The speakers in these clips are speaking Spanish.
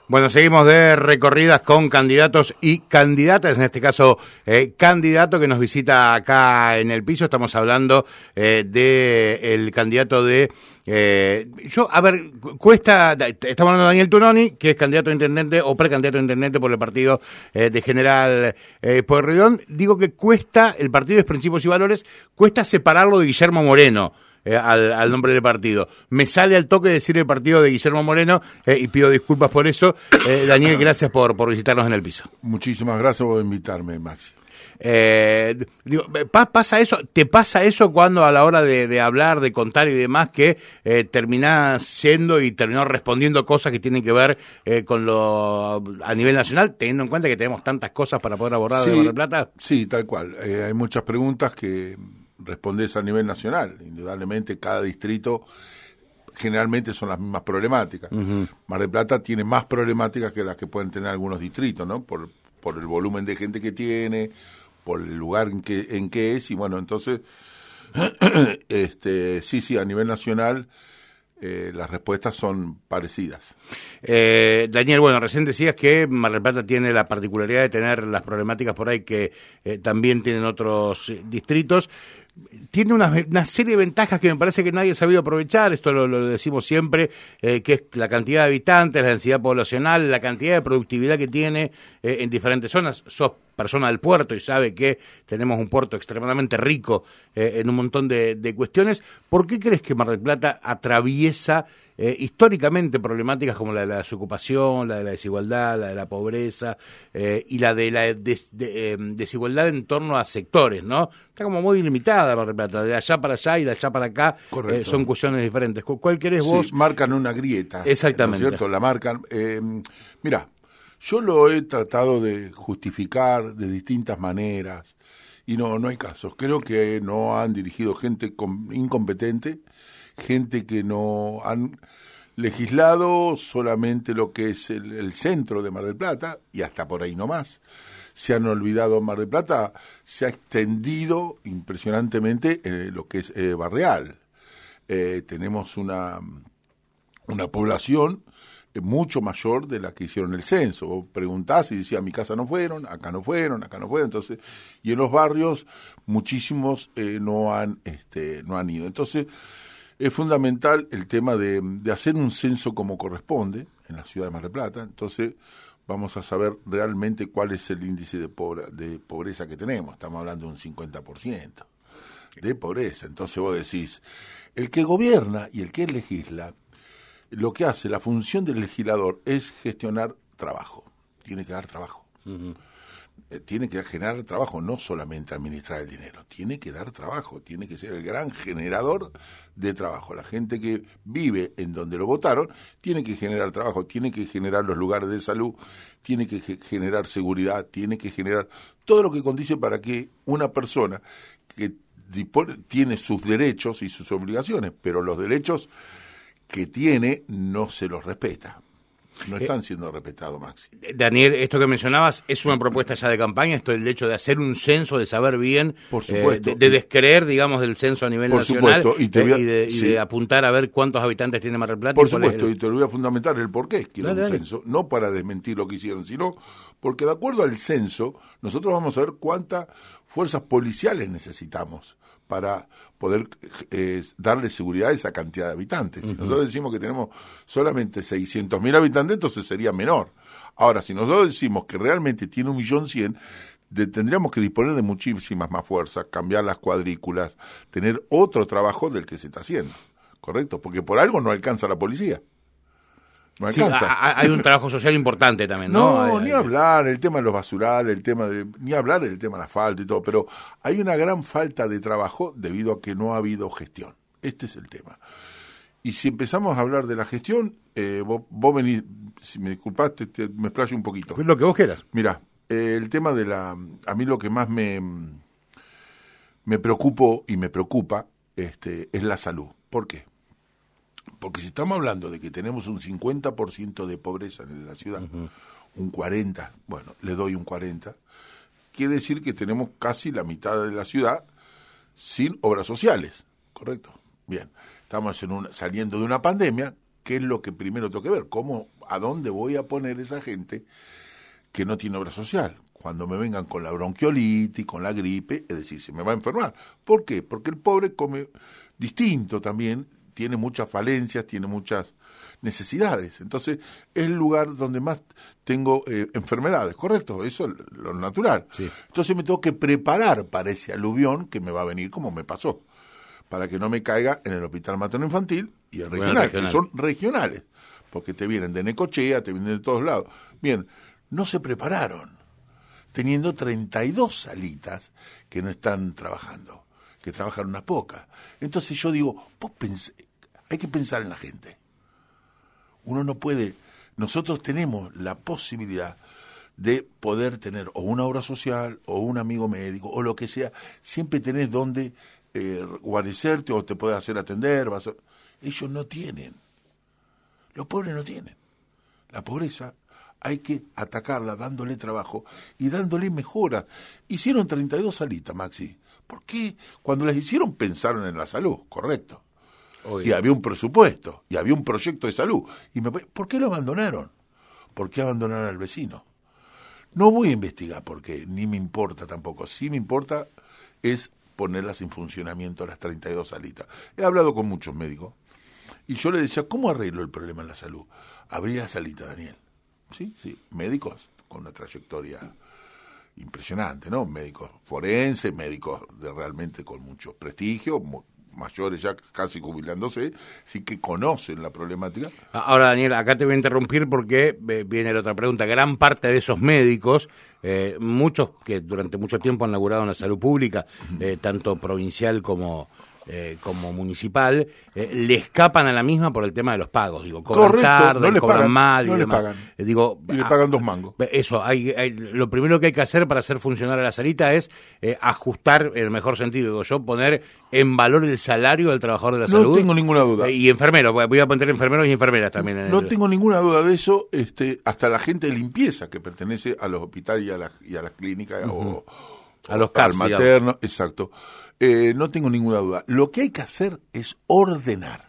Bueno, seguimos de recorridas con candidatos y candidatas, en este caso candidato que nos visita acá en el piso. Estamos hablando del candidato de... estamos hablando de Daniel Tunoni, que es candidato a intendente o precandidato a intendente por el partido de General Pueyrredón. Digo que el partido es Principios y Valores, cuesta separarlo de Guillermo Moreno. Al nombre del partido. Me sale al toque decir el partido de Guillermo Moreno y pido disculpas por eso. Daniel, gracias por visitarnos en el piso. Muchísimas gracias por invitarme, Maxi. ¿Pasa eso? ¿Te pasa eso cuando a la hora de hablar, de contar y demás, que terminás yendo y terminás respondiendo cosas que tienen que ver con lo a nivel nacional, teniendo en cuenta que tenemos tantas cosas para poder abordar de Mar del Plata? Sí, tal cual. Hay muchas preguntas que respondés a nivel nacional. Indudablemente cada distrito generalmente son las mismas problemáticas. Uh-huh. Mar del Plata tiene más problemáticas que las que pueden tener algunos distritos, ¿no? Por el volumen de gente que tiene, por el lugar en que es, y bueno, entonces sí, a nivel nacional las respuestas son parecidas. Daniel, bueno, recién decías que Mar del Plata tiene la particularidad de tener las problemáticas por ahí que también tienen otros distritos. Tiene una serie de ventajas que me parece que nadie ha sabido aprovechar, esto lo decimos siempre, que es la cantidad de habitantes, la densidad poblacional, la cantidad de productividad que tiene en diferentes zonas. Sos persona del puerto y sabe que tenemos un puerto extremadamente rico en un montón de cuestiones. ¿Por qué crees que Mar del Plata atraviesa históricamente problemáticas como la de la desocupación, la de la desigualdad, la de la pobreza y la de la desigualdad en torno a sectores, ¿no? Está como muy limitada Mar del Plata, de allá para allá y de allá para acá son cuestiones diferentes. ¿Cuál querés vos? Sí, marcan una grieta. Exactamente. ¿No es cierto? La marcan. Mirá, yo lo he tratado de justificar de distintas maneras y no hay casos. Creo que no han dirigido gente incompetente, gente que no han legislado solamente lo que es el centro de Mar del Plata y hasta por ahí no más. Se han olvidado Mar del Plata, se ha extendido impresionantemente lo que es Barreal. Tenemos una población mucho mayor de la que hicieron el censo. Vos preguntás y decías, a mi casa no fueron, acá no fueron, entonces, y en los barrios muchísimos no han ido. Entonces, es fundamental el tema de hacer un censo como corresponde en la ciudad de Mar del Plata. Entonces, vamos a saber realmente cuál es el índice de pobreza que tenemos. Estamos hablando de un 50% de pobreza. Entonces vos decís, el que gobierna y el que legisla, lo que hace, la función del legislador es gestionar trabajo. Tiene que dar trabajo. Uh-huh. Tiene que generar trabajo, no solamente administrar el dinero. Tiene que dar trabajo, tiene que ser el gran generador de trabajo. La gente que vive en donde lo votaron tiene que generar trabajo, tiene que generar los lugares de salud, tiene que generar seguridad, tiene que generar todo lo que condice para que una persona que tiene sus derechos y sus obligaciones, pero los derechos que tiene no se los respeta. No están siendo respetados, Maxi. Daniel, esto que mencionabas es una propuesta ya de campaña, esto del hecho de hacer un censo, de saber bien, por supuesto, de descreer, digamos, del censo a nivel nacional, supuesto, y de apuntar a ver cuántos habitantes tiene Mar del Plata. Por supuesto, y te lo voy a fundamentar el por qué quiero un censo, no para desmentir lo que hicieron, sino porque de acuerdo al censo, nosotros vamos a ver cuántas fuerzas policiales necesitamos para poder darle seguridad a esa cantidad de habitantes. Si nosotros decimos que tenemos solamente 600.000 habitantes, entonces sería menor. Ahora, si nosotros decimos que realmente tiene 1.100.000, tendríamos que disponer de muchísimas más fuerzas, cambiar las cuadrículas, tener otro trabajo del que se está haciendo, ¿correcto? Porque por algo no alcanza la policía. No alcanza. Sí, hay un trabajo social importante también, ¿no? No, ni hablar, el tema de los basurales, ni hablar del tema del asfalto y todo, pero hay una gran falta de trabajo debido a que no ha habido gestión. Este es el tema. Y si empezamos a hablar de la gestión, vos venís, si me disculpás, me explayo un poquito. Pues lo que vos quieras. Mirá, el tema a mí lo que más me preocupó y me preocupa es la salud. ¿Por qué? Porque si estamos hablando de que tenemos un 50% de pobreza en la ciudad, un 40%, bueno, le doy un 40%, quiere decir que tenemos casi la mitad de la ciudad sin obras sociales, ¿correcto? Bien, estamos saliendo de una pandemia ¿qué es lo que primero tengo que ver? ¿A dónde voy a poner esa gente que no tiene obra social? Cuando me vengan con la bronquiolitis, con la gripe, es decir, se me va a enfermar. ¿Por qué? Porque el pobre come distinto también, tiene muchas falencias, tiene muchas necesidades. Entonces, es el lugar donde más tengo enfermedades, ¿correcto? Eso es lo natural. Sí. Entonces me tengo que preparar para ese aluvión que me va a venir como me pasó, para que no me caiga en el hospital materno infantil y el regional, que son regionales, porque te vienen de Necochea, te vienen de todos lados. Bien, no se prepararon, teniendo 32 salitas que no están trabajando, que trabajan unas pocas. Entonces yo digo, hay que pensar en la gente. Uno no puede, nosotros tenemos la posibilidad de poder tener o una obra social o un amigo médico o lo que sea, siempre tenés donde guarecerte o te puedes hacer atender. Ellos no tienen, los pobres no tienen. La pobreza hay que atacarla dándole trabajo y dándole mejoras. Hicieron 32 salitas, Maxi. ¿Por qué? Cuando las hicieron pensaron en la salud, correcto. Y había un presupuesto, y había un proyecto de salud. ¿Por qué lo abandonaron? ¿Por qué abandonaron al vecino? No voy a investigar por qué, ni me importa tampoco. Sí me importa es ponerlas en funcionamiento las 32 salitas. He hablado con muchos médicos, y yo le decía, ¿cómo arreglo el problema en la salud? Abrí la salita, Daniel. Sí, médicos con una trayectoria impresionante, ¿no? Médicos forenses, médicos realmente con mucho prestigio, mayores ya casi jubilándose, sí que conocen la problemática. Ahora, Daniel, acá te voy a interrumpir porque viene la otra pregunta. Gran parte de esos médicos, muchos que durante mucho tiempo han laburado en la salud pública, tanto provincial como municipal, le escapan a la misma por el tema de los pagos. Digo, cobran tarde, no cobran mal y no demás. Pagan. Digo, y le pagan 2 mangos. Eso, lo primero que hay que hacer para hacer funcionar a la salita es ajustar, en el mejor sentido, digo yo, poner en valor el salario del trabajador de la salud. No tengo ninguna duda. Y enfermeros, voy a poner enfermeros y enfermeras también. No tengo ninguna duda de eso, hasta la gente de limpieza que pertenece a los hospitales y a las clínicas o a los CARS, maternos, exacto. No tengo ninguna duda. Lo que hay que hacer es ordenarlo,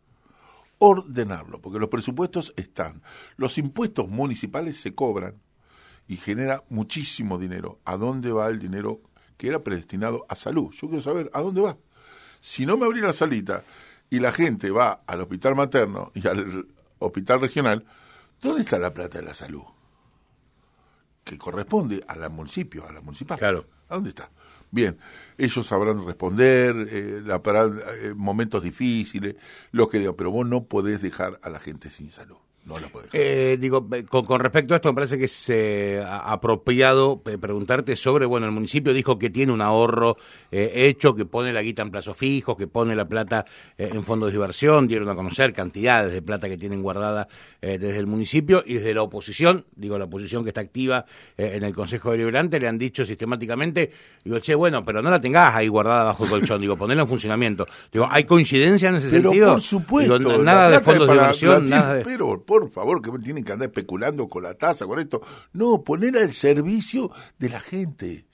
porque los presupuestos están. Los impuestos municipales se cobran y genera muchísimo dinero. ¿A dónde va el dinero que era predestinado a salud? Yo quiero saber a dónde va. Si no me abrí la salita y la gente va al hospital materno y al hospital regional, ¿dónde está la plata de la salud? Que corresponde a la municipio, a la municipal. Claro. ¿A dónde está? Bien, ellos sabrán responder, momentos difíciles, lo que digan, pero vos no podés dejar a la gente sin salud. No la podés dejar. Digo, con respecto a esto, me parece que es apropiado preguntarte sobre, bueno, el municipio dijo que tiene un ahorro hecho, que pone la guita en plazos fijos, que pone la plata en fondos de diversión, dieron a conocer cantidades de plata que tienen guardada desde el municipio, y desde la oposición, digo, la oposición que está activa en el Consejo Deliberante, le han dicho sistemáticamente, digo, che, bueno, pero no la tengas ahí guardada bajo el colchón, digo, ponela en funcionamiento. Digo, ¿hay coincidencia en ese sentido? Pero por supuesto. Digo, nada de fondos de diversión, nada de... Pero, por favor, que tienen que andar especulando con la tasa, con esto. No, poner al servicio de la gente.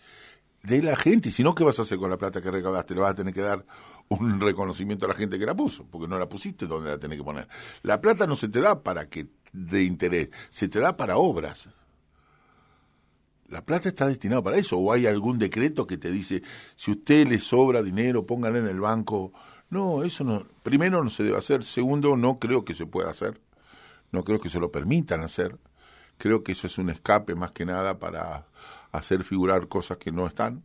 Y si no, ¿qué vas a hacer con la plata que recaudaste? Le vas a tener que dar un reconocimiento a la gente que la puso, porque no la pusiste donde la tenés que poner. La plata no se te da para que de interés, se te da para obras. La plata está destinada para eso, o hay algún decreto que te dice, si a usted le sobra dinero, póngale en el banco. No, eso no. Primero, no se debe hacer. Segundo, no creo que se pueda hacer. No creo que se lo permitan hacer. Creo que eso es un escape más que nada para hacer figurar cosas que no están.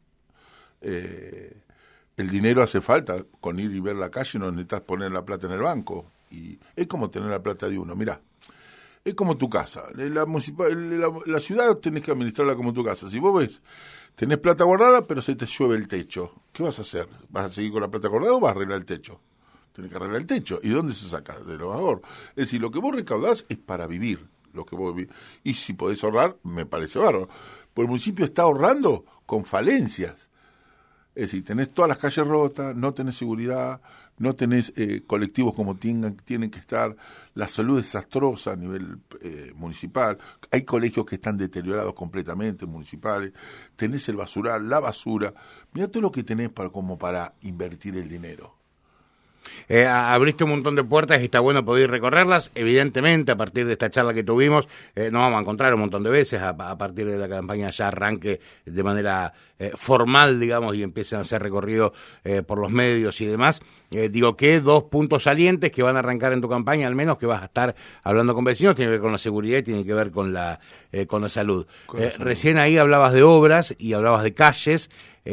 El dinero hace falta. Con ir y ver la calle no necesitas poner la plata en el banco. Y es como tener la plata de uno. Mirá, es como tu casa. La ciudad tenés que administrarla como tu casa. Si vos ves, tenés plata guardada, pero se te llueve el techo. ¿Qué vas a hacer? ¿Vas a seguir con la plata guardada o vas a arreglar el techo? Tenés que arreglar el techo. ¿Y dónde se saca? De los ahorros. Es decir, lo que vos recaudás es para vivir. Lo que vos vivís. Y si podés ahorrar, me parece bárbaro. Pero el municipio está ahorrando con falencias. Es decir, tenés todas las calles rotas, no tenés seguridad, no tenés colectivos como tienen que estar, la salud es desastrosa a nivel municipal, hay colegios que están deteriorados completamente, municipales, tenés el basural, la basura. Mirá todo lo que tenés como para invertir el dinero. Abriste un montón de puertas y está bueno poder recorrerlas. Evidentemente, a partir de esta charla que tuvimos, nos vamos a encontrar un montón de veces, a partir de la campaña ya arranque de manera formal, digamos, y empiecen a hacer recorrido por los medios y demás. Digo que 2 puntos salientes que van a arrancar en tu campaña, al menos que vas a estar hablando con vecinos, tiene que ver con la seguridad y tiene que ver con la salud. Recién ahí hablabas de obras y hablabas de calles.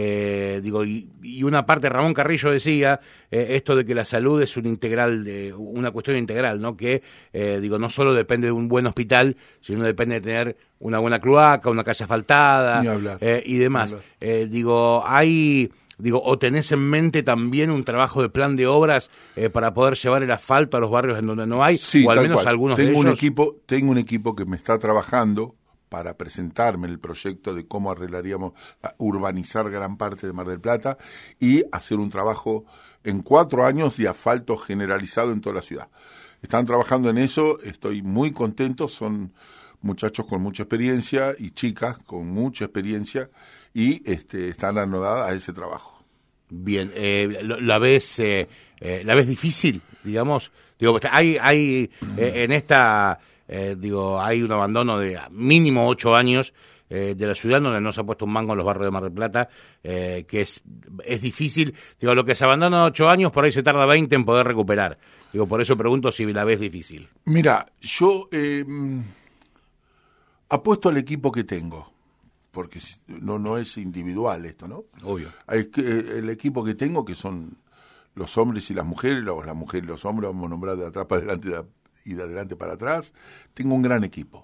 Y una parte, Ramón Carrillo decía esto de que la salud es una cuestión integral, ¿no? Que no solo depende de un buen hospital, sino depende de tener una buena cloaca, una calle asfaltada y demás. O tenés en mente también un trabajo de plan de obras para poder llevar el asfalto a los barrios en donde no hay, sí, o al menos algunos de ellos. Tengo un equipo que me está trabajando para presentarme el proyecto de cómo arreglaríamos urbanizar gran parte de Mar del Plata y hacer un trabajo en 4 años de asfalto generalizado en toda la ciudad. Están trabajando en eso, estoy muy contento, son muchachos con mucha experiencia y chicas con mucha experiencia y están anodadas a ese trabajo. Bien, ¿la ves difícil, digamos? Hay en esta... hay un abandono de mínimo 8 años de la ciudad donde no se ha puesto un mango en los barrios de Mar del Plata, que es difícil. Lo que se abandona 8 años, por ahí se tarda 20 en poder recuperar. Por eso pregunto si la ves difícil. Mira, yo apuesto al equipo que tengo, porque no es individual esto, ¿no? Obvio. El equipo que tengo, que son los hombres y las mujeres, las mujeres y los hombres, vamos a nombrar de atrás para adelante y de adelante para atrás. Tengo un gran equipo,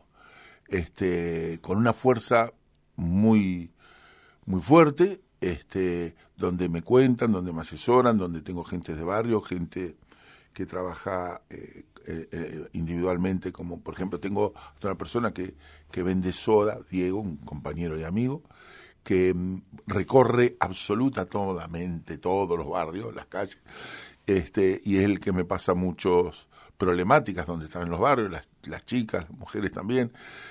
con una fuerza muy, muy fuerte, donde me cuentan, donde me asesoran, donde tengo gente de barrio, gente que trabaja individualmente, como por ejemplo tengo otra persona que vende soda, Diego, un compañero y amigo, que recorre absolutamente todos los barrios, las calles, y es el que me pasa muchos problemáticas donde están en los barrios, las chicas, las mujeres también.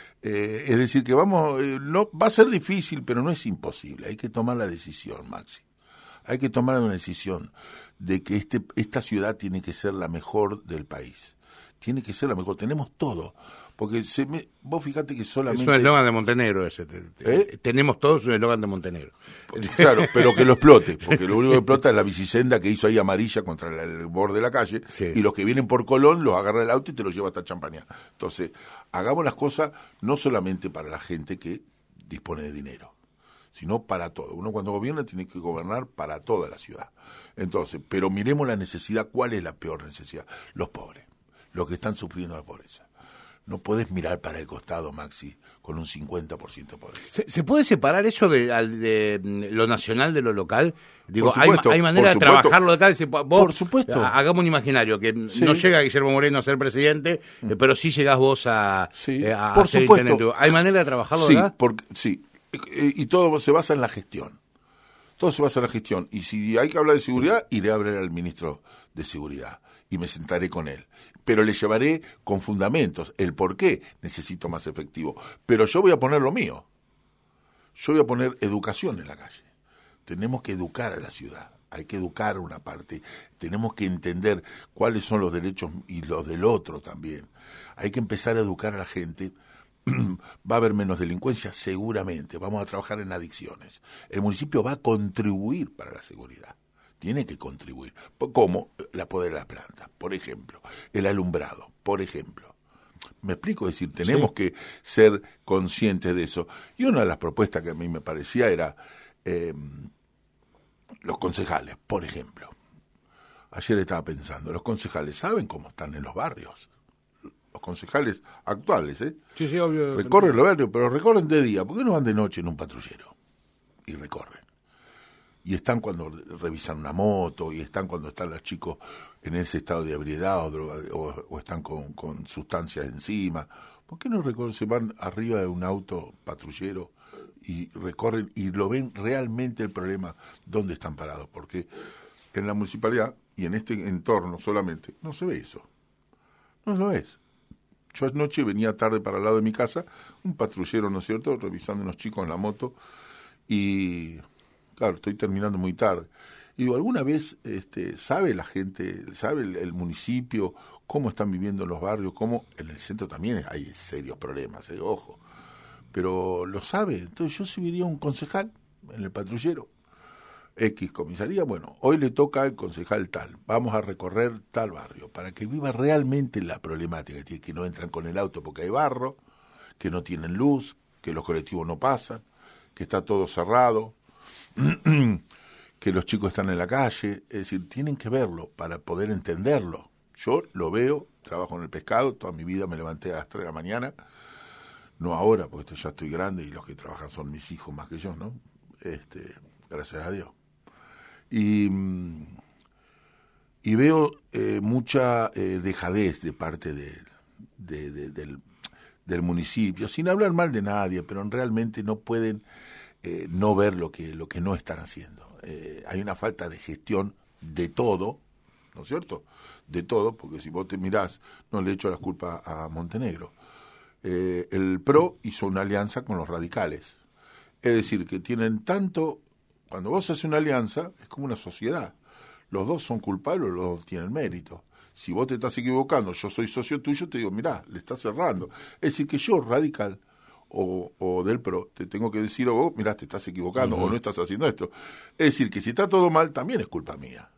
Es decir, que no va a ser difícil, pero no es imposible. Hay que tomar la decisión, Maxi. Hay que tomar una decisión de que esta ciudad tiene que ser la mejor del país. Tiene que ser la mejor. Tenemos todo. Porque vos fíjate que solamente... Es un eslogan de Montenegro ese. Tenemos todos un eslogan de Montenegro. Claro, pero que lo explote. Porque lo único que explota es la bicisenda que hizo ahí amarilla contra el borde de la calle. Sí. Y los que vienen por Colón los agarra el auto y te los lleva hasta Champañá. Entonces, hagamos las cosas no solamente para la gente que dispone de dinero, sino para todo. Uno cuando gobierna tiene que gobernar para toda la ciudad. Entonces, pero miremos la necesidad. ¿Cuál es la peor necesidad? Los pobres, los que están sufriendo la pobreza. No podés mirar para el costado, Maxi, con un 50% de pobreza. ¿Se puede separar eso de lo nacional de lo local? Digo, supuesto, hay manera de trabajarlo de acá. Vos, por supuesto. Hagamos un imaginario, que no llega Guillermo Moreno a ser presidente, pero sí llegás vos a por ser supuesto. intendente. ¿Hay manera de trabajarlo de acá? Sí. Y todo se basa en la gestión. Todo se basa en la gestión. Y si hay que hablar de seguridad, iré a hablar al ministro de Seguridad y me sentaré con él. Pero le llevaré con fundamentos el por qué necesito más efectivo. Pero yo voy a poner lo mío. Yo voy a poner educación en la calle. Tenemos que educar a la ciudad. Hay que educar una parte. Tenemos que entender cuáles son los derechos y los del otro también. Hay que empezar a educar a la gente. Va a haber menos delincuencia, seguramente. Vamos a trabajar en adicciones. El municipio va a contribuir para la seguridad. Tiene que contribuir. ¿Cómo? La poder de las plantas, por ejemplo. El alumbrado, por ejemplo. ¿Me explico? Es decir, tenemos que ser conscientes de eso. Y una de las propuestas que a mí me parecía era los concejales, por ejemplo. Ayer estaba pensando, los concejales saben cómo están en los barrios. Los concejales actuales, Sí, obvio. Recorren los barrios, pero recorren de día. ¿Por qué no van de noche en un patrullero? Y recorren. Y están cuando revisan una moto, y están cuando están los chicos en ese estado de ebriedad o están con sustancias encima. ¿Por qué no recorren? Se van arriba de un auto patrullero y recorren y lo ven realmente el problema dónde están parados. Porque en la municipalidad y en este entorno solamente no se ve eso. No lo es. Yo anoche venía tarde para el lado de mi casa, un patrullero, ¿no es cierto?, revisando unos chicos en la moto y... Claro, estoy terminando muy tarde. Y digo, ¿alguna vez sabe la gente, sabe el municipio, cómo están viviendo en los barrios, cómo en el centro también hay serios problemas, ojo, pero lo sabe? Entonces yo subiría un concejal en el patrullero, X comisaría, bueno, hoy le toca al concejal tal, vamos a recorrer tal barrio, para que viva realmente la problemática, que no entran con el auto porque hay barro, que no tienen luz, que los colectivos no pasan, que está todo cerrado, que los chicos están en la calle, es decir, tienen que verlo para poder entenderlo. Yo lo veo, trabajo en el pescado, toda mi vida me levanté a las 3 de la mañana, no ahora, porque ya estoy grande y los que trabajan son mis hijos más que yo, ¿no? Gracias a Dios. Y veo mucha dejadez de parte del municipio, sin hablar mal de nadie, pero realmente no pueden no ver lo que no están haciendo. Hay una falta de gestión de todo, ¿no es cierto? De todo, porque si vos te mirás, no le echo la culpa a Montenegro. El PRO hizo una alianza con los radicales. Es decir, que tienen tanto... Cuando vos haces una alianza, es como una sociedad. Los dos son culpables, los dos tienen mérito. Si vos te estás equivocando, yo soy socio tuyo, te digo, mirá, le estás cerrando. Es decir, que yo, radical o del PRO, te tengo que decir a vos, mirá, te estás equivocando o no estás haciendo esto. Es decir, que si está todo mal, también es culpa mía.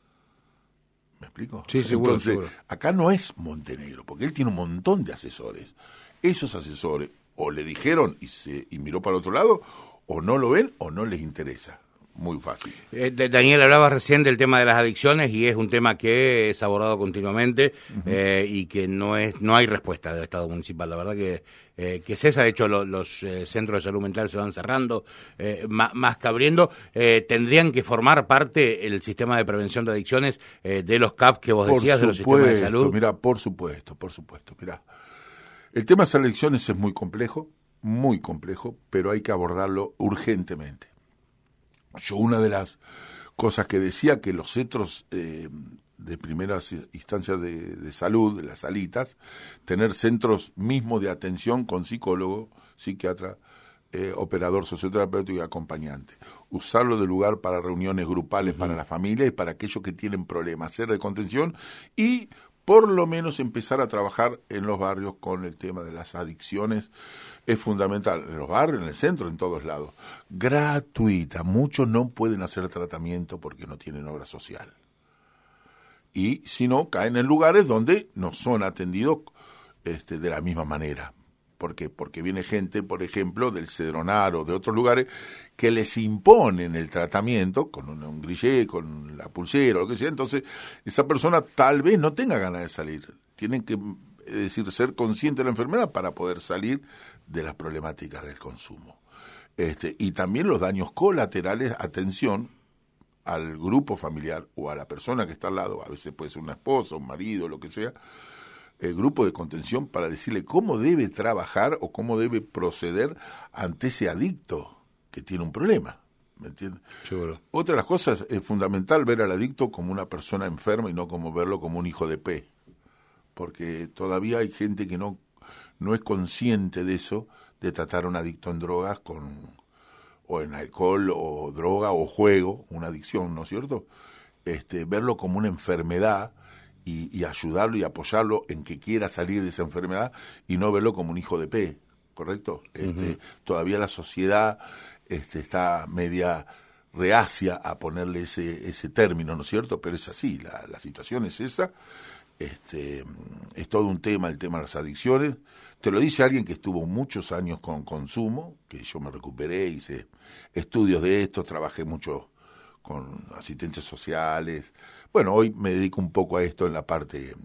¿Me explico? Sí, seguro. Entonces, seguro. Acá no es Montenegro, porque él tiene un montón de asesores. Esos asesores o le dijeron y miró para otro lado, o no lo ven o no les interesa. Muy fácil. Daniel, hablabas recién del tema de las adicciones y es un tema que es abordado continuamente y que no hay respuesta del Estado municipal. La verdad que cesa, de hecho los centros de salud mental se van cerrando, más que abriendo. Tendrían que formar parte el sistema de prevención de adicciones de los CAP que vos decías, de los sistemas de salud. Mira, por supuesto. Mira, el tema de las adicciones es muy complejo, pero hay que abordarlo urgentemente. Yo una de las cosas que decía que los centros de primeras instancias de salud, de las salitas, tener centros mismos de atención con psicólogo, psiquiatra, operador socioterapéutico y acompañante. Usarlo de lugar para reuniones grupales para la familia y para aquellos que tienen problemas, ser de contención y por lo menos empezar a trabajar en los barrios con el tema de las adicciones es fundamental. En los barrios, en el centro, en todos lados. Gratuita. Muchos no pueden hacer tratamiento porque no tienen obra social. Y si no, caen en lugares donde no son atendidos de la misma manera. ¿Por qué? Porque viene gente, por ejemplo, del Cedronar o de otros lugares que les imponen el tratamiento con un grillé, con la pulsera o lo que sea. Entonces, esa persona tal vez no tenga ganas de salir. Tienen que, es decir, ser consciente de la enfermedad para poder salir de las problemáticas del consumo. Y también los daños colaterales, atención al grupo familiar o a la persona que está al lado, a veces puede ser una esposa, un marido, lo que sea, el grupo de contención para decirle cómo debe trabajar o cómo debe proceder ante ese adicto que tiene un problema, ¿me entiendes? Seguro. Otra de las cosas es fundamental ver al adicto como una persona enferma y no como verlo como un hijo de P, porque todavía hay gente que no es consciente de eso, de tratar a un adicto en drogas o en alcohol o droga o juego, una adicción, ¿no es cierto? Verlo como una enfermedad y ayudarlo y apoyarlo en que quiera salir de esa enfermedad y no verlo como un hijo de P, ¿correcto? Todavía la sociedad está media reacia a ponerle ese término, ¿no es cierto? Pero es así, la situación es esa. Es todo un tema, el tema de las adicciones. Te lo dice alguien que estuvo muchos años con consumo, que yo me recuperé, hice estudios de esto, trabajé mucho con asistentes sociales. Bueno, hoy me dedico un poco a esto en la parte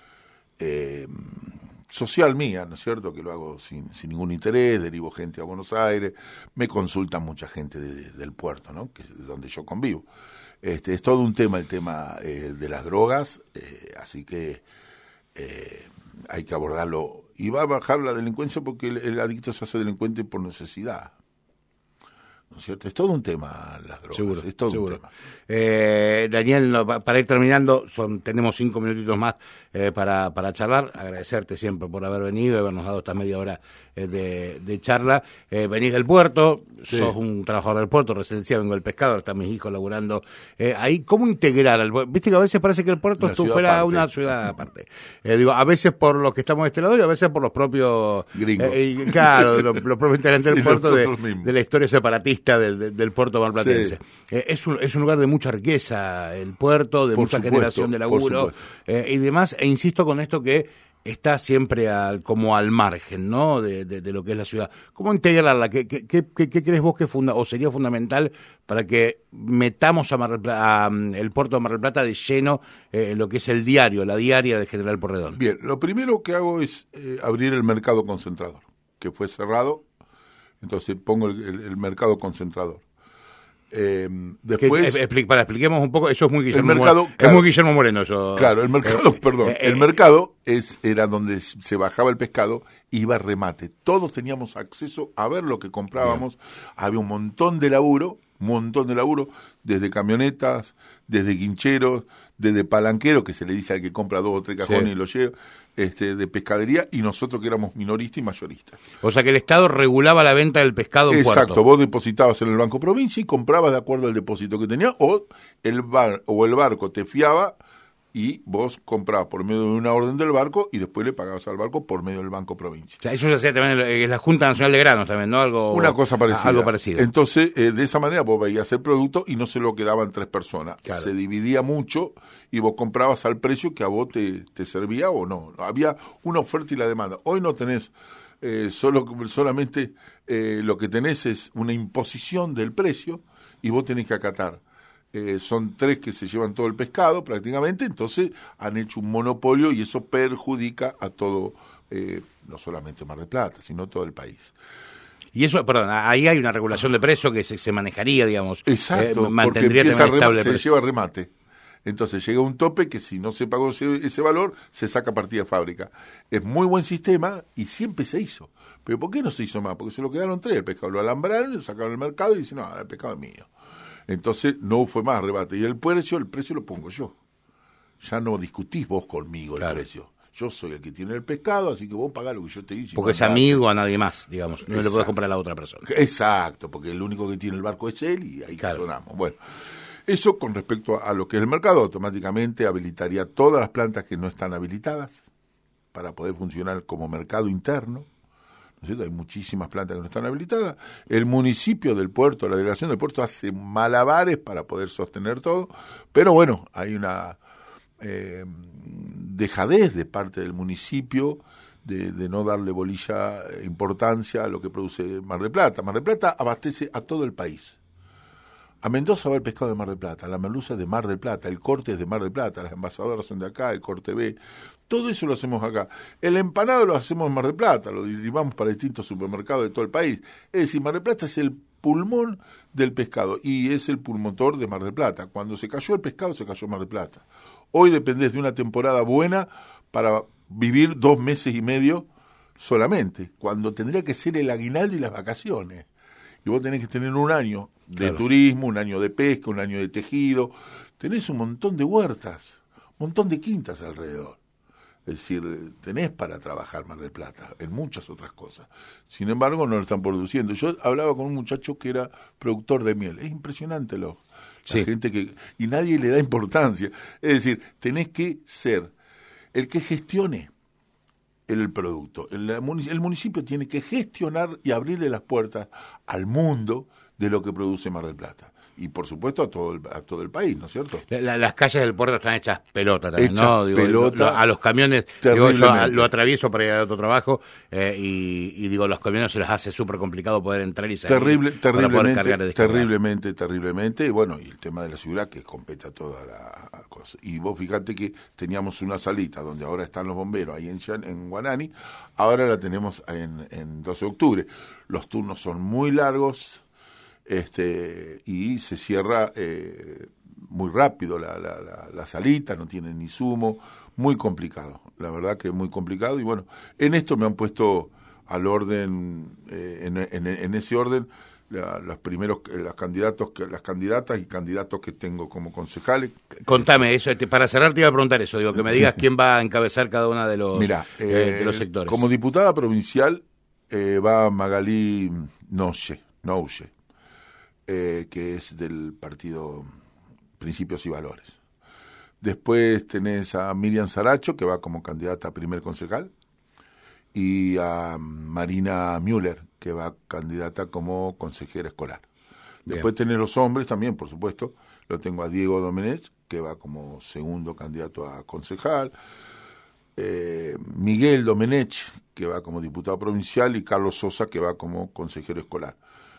social mía, ¿no es cierto? Que lo hago sin ningún interés, derivo gente a Buenos Aires, me consulta mucha gente del puerto, ¿no? Que es donde yo convivo. Es todo un tema, el tema de las drogas, así que hay que abordarlo. Y va a bajar la delincuencia porque el adicto se hace delincuente por necesidad. ¿no es cierto? Es todo un tema las drogas, seguro, es todo seguro. un tema. Daniel, para ir terminando, tenemos 5 minutitos más para charlar. Agradecerte siempre por haber venido y habernos dado esta media hora de charla. Venís del puerto, sí. Sos un trabajador del puerto, recién decía, vengo del pescado, están mis hijos laburando ahí. ¿Cómo integrar al puerto? Viste que a veces parece que el puerto fuera una ciudad aparte. Digo, a veces por los que estamos de este lado y a veces por los propios gringos. Claro, los propios integrantes sí, del puerto de la historia separatista del puerto marplatense. Sí. Es un lugar de mucha riqueza, el puerto, de mucha generación de laburo y demás, e insisto con esto que está siempre como al margen, ¿no? de lo que es la ciudad. ¿Cómo integrarla? ¿Qué crees vos que o sería fundamental para que metamos a el puerto de Mar del Plata de lleno en lo que es el diario, la diaria de General Porredón? Bien, lo primero que hago es abrir el mercado concentrador, que fue cerrado, entonces pongo el mercado concentrador. Después expliquemos un poco, eso es muy Guillermo Moreno. Es muy Guillermo Moreno eso. Claro, el mercado, perdón, el mercado era donde se bajaba el pescado, iba a remate. Todos teníamos acceso a ver lo que comprábamos, había un montón de laburo, desde camionetas, desde guincheros, desde palanquero, que se le dice al que compra 2 o 3 cajones y lo lleva, de pescadería, y nosotros que éramos minoristas y mayoristas. O sea que el Estado regulaba la venta del pescado en puerto. Exacto, vos depositabas en el Banco Provincia y comprabas de acuerdo al depósito que tenía, o el barco te fiaba y vos comprabas por medio de una orden del barco y después le pagabas al barco por medio del Banco Provincia. O sea, eso se hacía también en la Junta Nacional de Granos también, ¿no? Una cosa parecida. Algo parecido. Entonces, de esa manera vos veías el producto y no se lo quedaban 3 personas. Claro. Se dividía mucho y vos comprabas al precio que a vos te servía o no. Había una oferta y la demanda. Hoy no tenés solamente lo que tenés es una imposición del precio y vos tenés que acatar. Son 3 que se llevan todo el pescado prácticamente, entonces han hecho un monopolio y eso perjudica a todo, no solamente Mar del Plata, sino todo el país. Y eso, perdón, ahí hay una regulación de precio que se manejaría, digamos. Exacto, mantendría porque estable se lleva remate. Entonces llega un tope que si no se pagó ese valor, se saca partida de fábrica. Es muy buen sistema y siempre se hizo. Pero ¿por qué no se hizo más? Porque se lo quedaron 3, el pescado lo alambraron, lo sacaron al mercado y dicen, no, el pescado es mío. Entonces no fue más rebate. Y el precio lo pongo yo. Ya no discutís vos conmigo el precio. Yo soy el que tiene el pescado, así que vos pagás lo que yo te digo. Porque es amigo a nadie más, digamos. No le podés comprar a la otra persona. Exacto, porque el único que tiene el barco es él y ahí sonamos. Bueno, eso con respecto a lo que es el mercado, automáticamente habilitaría todas las plantas que no están habilitadas para poder funcionar como mercado interno. Hay muchísimas plantas que no están habilitadas. El municipio del puerto, la delegación del puerto hace malabares para poder sostener todo, pero bueno, hay una dejadez de parte del municipio de no darle importancia a lo que produce Mar del Plata. Mar del Plata abastece a todo el país. A Mendoza va el pescado de Mar del Plata, la merluza es de Mar del Plata, el corte es de Mar del Plata, las envasadoras son de acá, el corte B, todo eso lo hacemos acá. El empanado lo hacemos en Mar del Plata, lo derivamos para distintos supermercados de todo el país. Es decir, Mar del Plata es el pulmón del pescado y es el pulmotor de Mar del Plata. Cuando se cayó el pescado, se cayó Mar del Plata. Hoy dependés de una temporada buena para vivir 2 meses y medio solamente, cuando tendría que ser el aguinaldo y las vacaciones. Y vos tenés que tener un año de turismo, un año de pesca, un año de tejido. Tenés un montón de huertas, un montón de quintas alrededor. Es decir, tenés para trabajar Mar del Plata en muchas otras cosas. Sin embargo, no lo están produciendo. Yo hablaba con un muchacho que era productor de miel. Es impresionante la gente y nadie le da importancia. Es decir, tenés que ser el que gestione el producto. El municipio tiene que gestionar y abrirle las puertas al mundo de lo que produce Mar del Plata. Y por supuesto a todo el país, ¿no es cierto? Las calles del puerto están hechas pelota también, hechas ¿no? Pelota, a los camiones, yo lo atravieso para ir a otro trabajo y digo, los camiones se les hace súper complicado poder entrar y salir para poder cargar y descargar. Terriblemente, y bueno, y el tema de la seguridad que compete a toda la cosa. Y vos fíjate que teníamos una salita donde ahora están los bomberos, ahí en Guanani, ahora la tenemos en 12 de octubre. Los turnos son muy largos, y se cierra muy rápido la salita, no tiene ni sumo, muy complicado, la verdad que es muy complicado. Y bueno, en esto me han puesto al orden, en ese orden, las candidatas y candidatos que tengo como concejales. Contame eso, para cerrar te iba a preguntar eso, digo, que me digas quién va a encabezar cada uno de los, de los sectores. Como diputada provincial va Magalí Nouche, que es del partido Principios y Valores. Después tenés a Miriam Saracho, que va como candidata a primer concejal, y a Marina Müller, que va candidata como consejera escolar. Bien. Después tenés los hombres también, por supuesto. Lo tengo a Diego Domenech, que va como segundo candidato a concejal. Miguel Domenech, que va como diputado provincial, y Carlos Sosa, que va como consejero escolar.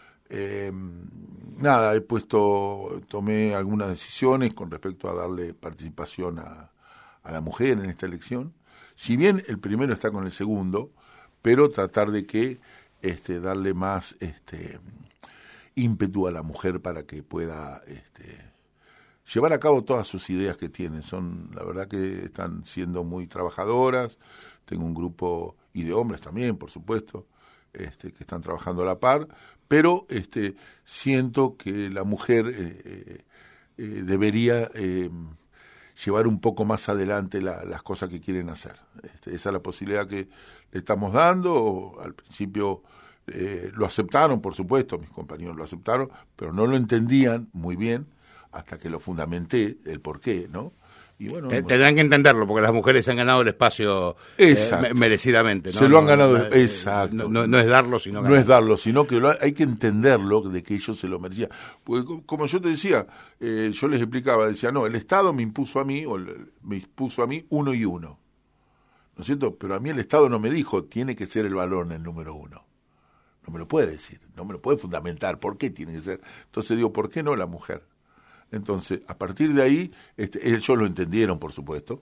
Tomé algunas decisiones con respecto a darle participación a la mujer en esta elección. Si bien el primero está con el segundo, pero tratar de que darle más ímpetu a la mujer para que pueda llevar a cabo todas sus ideas que tiene. La verdad que están siendo muy trabajadoras. Tengo un grupo, y de hombres también, por supuesto, que están trabajando a la par, pero siento que la mujer debería llevar un poco más adelante las cosas que quieren hacer. Esa es la posibilidad que le estamos dando. Al principio lo aceptaron, por supuesto, mis compañeros lo aceptaron, pero no lo entendían muy bien hasta que lo fundamenté, el porqué, ¿no? Y bueno, tendrán que entenderlo, porque las mujeres han ganado el espacio merecidamente, ¿no? Se lo han ganado, exacto. No es darlo, sino ganar. No es darlo, sino que hay que entenderlo, de que ellos se lo merecían. Porque, como yo te decía, yo les explicaba, decía, no, el Estado me impuso a mí 1 y 1, ¿no es cierto? Pero a mí el Estado no me dijo, tiene que ser el varón el número 1. No me lo puede decir, no me lo puede fundamentar, ¿por qué tiene que ser? Entonces digo, ¿por qué no la mujer? Entonces, a partir de ahí, ellos lo entendieron, por supuesto,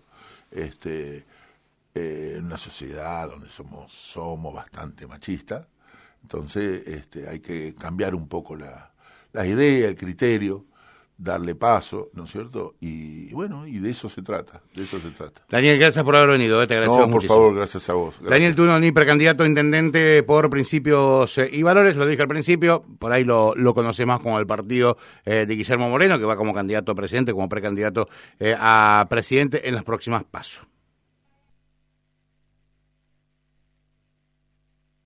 en una sociedad donde somos bastante machistas, entonces hay que cambiar un poco la idea, el criterio, darle paso, ¿no es cierto? Y bueno, y de eso se trata, Daniel, gracias por haber venido, te agradecemos muchísimo. Por favor, gracias a vos. Gracias. Daniel Tunoni, precandidato a intendente por Principios y Valores, lo dije al principio, por ahí lo conoce más como el partido de Guillermo Moreno, que va como candidato a presidente, como precandidato a presidente en las próximas PASO.